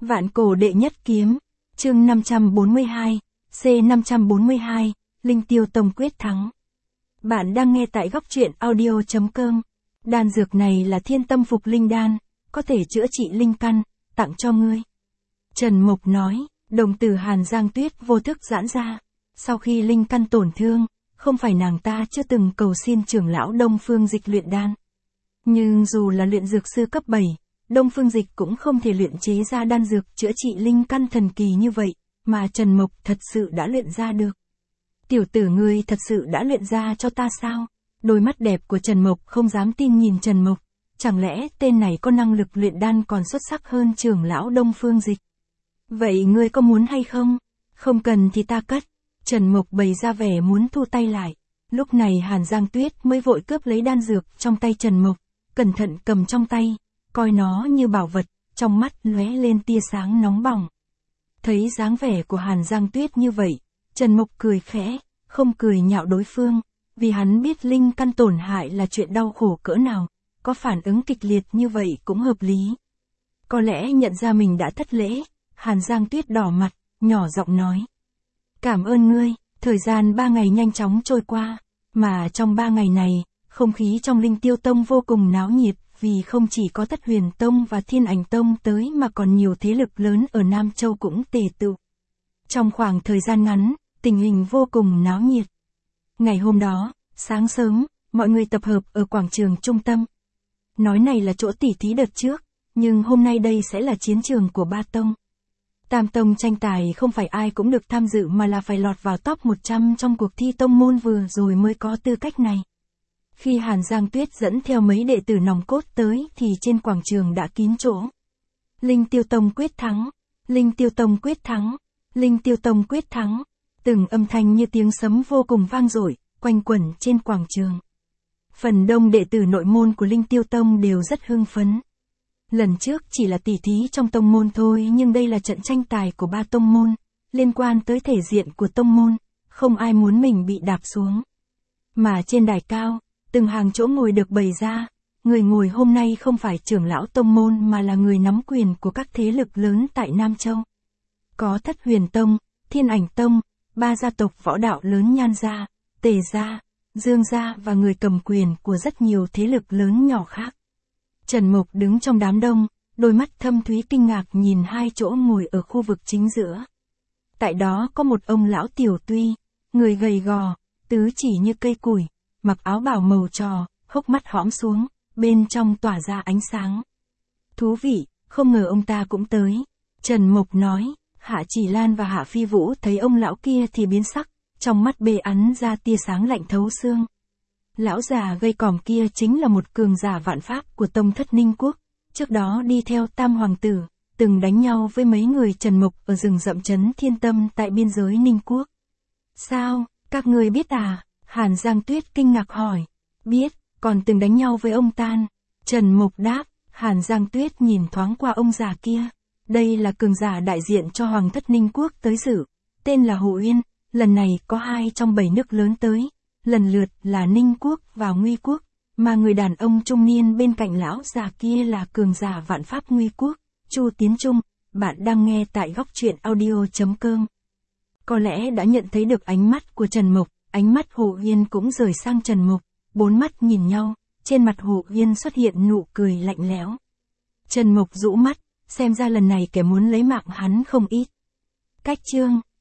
Vạn cổ đệ nhất kiếm, chương 542, C542, Linh Tiêu Tông quyết thắng. Bạn đang nghe tại góc truyện audio.com. Đan dược này là Thiên Tâm Phục Linh Đan, có thể chữa trị linh căn, tặng cho ngươi. Trần Mộc nói, đồng tử Hàn Giang Tuyết vô thức giãn ra. Sau khi linh căn tổn thương, không phải nàng ta chưa từng cầu xin trưởng lão Đông Phương Dịch luyện đan. Nhưng dù là luyện dược sư cấp 7, Đông Phương Dịch cũng không thể luyện chế ra đan dược chữa trị linh căn thần kỳ như vậy, mà Trần Mộc thật sự đã luyện ra được. Tiểu tử ngươi thật sự đã luyện ra cho ta sao? Đôi mắt đẹp của Trần Mộc không dám tin nhìn Trần Mộc, chẳng lẽ tên này có năng lực luyện đan còn xuất sắc hơn trưởng lão Đông Phương Dịch? Vậy ngươi có muốn hay không? Không cần thì ta cất. Trần Mộc bày ra vẻ muốn thu tay lại. Lúc này Hàn Giang Tuyết mới vội cướp lấy đan dược trong tay Trần Mộc, cẩn thận cầm trong tay, coi nó như bảo vật, trong mắt lóe lên tia sáng nóng bỏng. Thấy dáng vẻ của Hàn Giang Tuyết như vậy, Trần Mộc cười khẽ, không cười nhạo đối phương, vì hắn biết linh căn tổn hại là chuyện đau khổ cỡ nào, có phản ứng kịch liệt như vậy cũng hợp lý. Có lẽ nhận ra mình đã thất lễ, Hàn Giang Tuyết đỏ mặt, nhỏ giọng nói. Cảm ơn ngươi, thời gian 3 ngày nhanh chóng trôi qua, mà trong 3 ngày này, không khí trong Linh Tiêu Tông vô cùng náo nhiệt, vì không chỉ có Thất Huyền Tông và Thiên Ảnh Tông tới mà còn nhiều thế lực lớn ở Nam Châu cũng tề tựu. Trong khoảng thời gian ngắn, tình hình vô cùng náo nhiệt. Ngày hôm đó, sáng sớm, mọi người tập hợp ở quảng trường trung tâm. Nói này là chỗ tỉ thí đợt trước, nhưng hôm nay đây sẽ là chiến trường của ba tông. Tam tông tranh tài không phải ai cũng được tham dự mà là phải lọt vào top 100 trong cuộc thi tông môn vừa rồi mới có tư cách này. Khi Hàn Giang Tuyết dẫn theo mấy đệ tử nòng cốt tới thì trên quảng trường đã kín chỗ. Linh Tiêu Tông quyết thắng, Linh Tiêu Tông quyết thắng, Linh Tiêu Tông quyết thắng. Từng âm thanh như tiếng sấm vô cùng vang dội, quanh quẩn trên quảng trường. Phần đông đệ tử nội môn của Linh Tiêu Tông đều rất hưng phấn. Lần trước chỉ là tỉ thí trong tông môn thôi nhưng đây là trận tranh tài của ba tông môn, liên quan tới thể diện của tông môn, không ai muốn mình bị đạp xuống. Mà trên đài cao, từng hàng chỗ ngồi được bày ra, người ngồi hôm nay không phải trưởng lão tông môn mà là người nắm quyền của các thế lực lớn tại Nam Châu. Có Thất Huyền Tông, Thiên Ảnh Tông, ba gia tộc võ đạo lớn Nhan gia, Tề gia, Dương gia và người cầm quyền của rất nhiều thế lực lớn nhỏ khác. Trần Mộc đứng trong đám đông, đôi mắt thâm thúy kinh ngạc nhìn hai chỗ ngồi ở khu vực chính giữa. Tại đó có một ông lão tiểu tuy, người gầy gò, tứ chỉ như cây củi, mặc áo bào màu trò, hốc mắt hõm xuống, bên trong tỏa ra ánh sáng. Thú vị, không ngờ ông ta cũng tới. Trần Mộc nói, Hạ Chỉ Lan và Hạ Phi Vũ thấy ông lão kia thì biến sắc, trong mắt bê ắn ra tia sáng lạnh thấu xương. Lão già gây còm kia chính là một cường giả vạn pháp của tông Thất Ninh Quốc, trước đó đi theo Tam Hoàng Tử, từng đánh nhau với mấy người Trần Mộc ở rừng rậm trấn Thiên Tâm tại biên giới Ninh Quốc. Sao, các người biết à? Hàn Giang Tuyết kinh ngạc hỏi. Biết, còn từng đánh nhau với ông Tan. Trần Mộc đáp. Hàn Giang Tuyết nhìn thoáng qua ông già kia. Đây là cường giả đại diện cho Hoàng thất Ninh Quốc tới dự, tên là Hồ Uyên, lần này có 2 trong 7 nước lớn tới, lần lượt là Ninh Quốc và Nguy Quốc, mà người đàn ông trung niên bên cạnh lão già kia là cường giả vạn pháp Nguy Quốc, Chu Tiến Trung. Bạn đang nghe tại góc truyện audio.com. Có lẽ đã nhận thấy được ánh mắt của Trần Mộc, ánh mắt Hồ Uyên cũng rời sang Trần Mộc, 4 mắt nhìn nhau, trên mặt Hồ Uyên xuất hiện nụ cười lạnh lẽo. Trần Mộc rũ mắt, xem ra lần này kẻ muốn lấy mạng hắn không ít. Cách chương